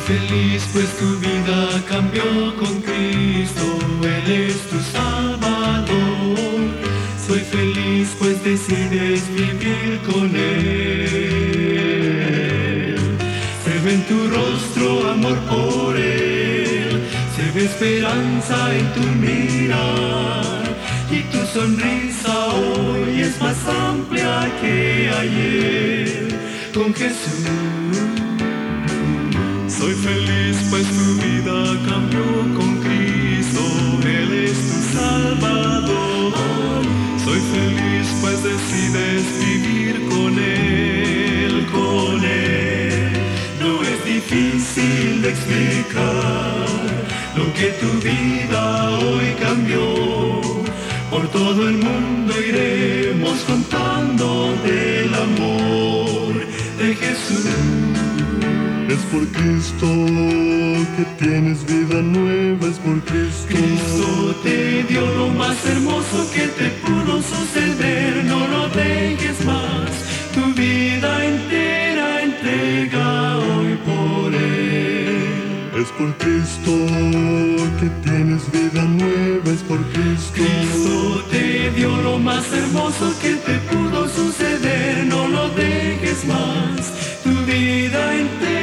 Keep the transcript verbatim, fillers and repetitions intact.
feliz pues tu vida cambió con Cristo, Él es tu Salvador. Soy feliz pues decides vivir con Él. Se ve en tu rostro amor por Él, se ve esperanza en tu mirar, y tu sonrisa hoy es más amplia que ayer con Jesús. Soy feliz pues tu vida cambió con Cristo, Él es tu Salvador. Soy feliz pues decides vivir con Él, con Él. No es difícil de explicar lo que tu vida hoy cambió. Por todo el mundo iremos contando del amor de Jesús. Es por Cristo que tienes vida nueva, es por Cristo. Cristo te dio lo más hermoso que te pudo suceder, no lo dejes más, tu vida entera entrega hoy por Él. Es por Cristo que tienes vida nueva, es por Cristo. Cristo te dio lo más hermoso que te pudo suceder, no lo dejes más, tu vida entera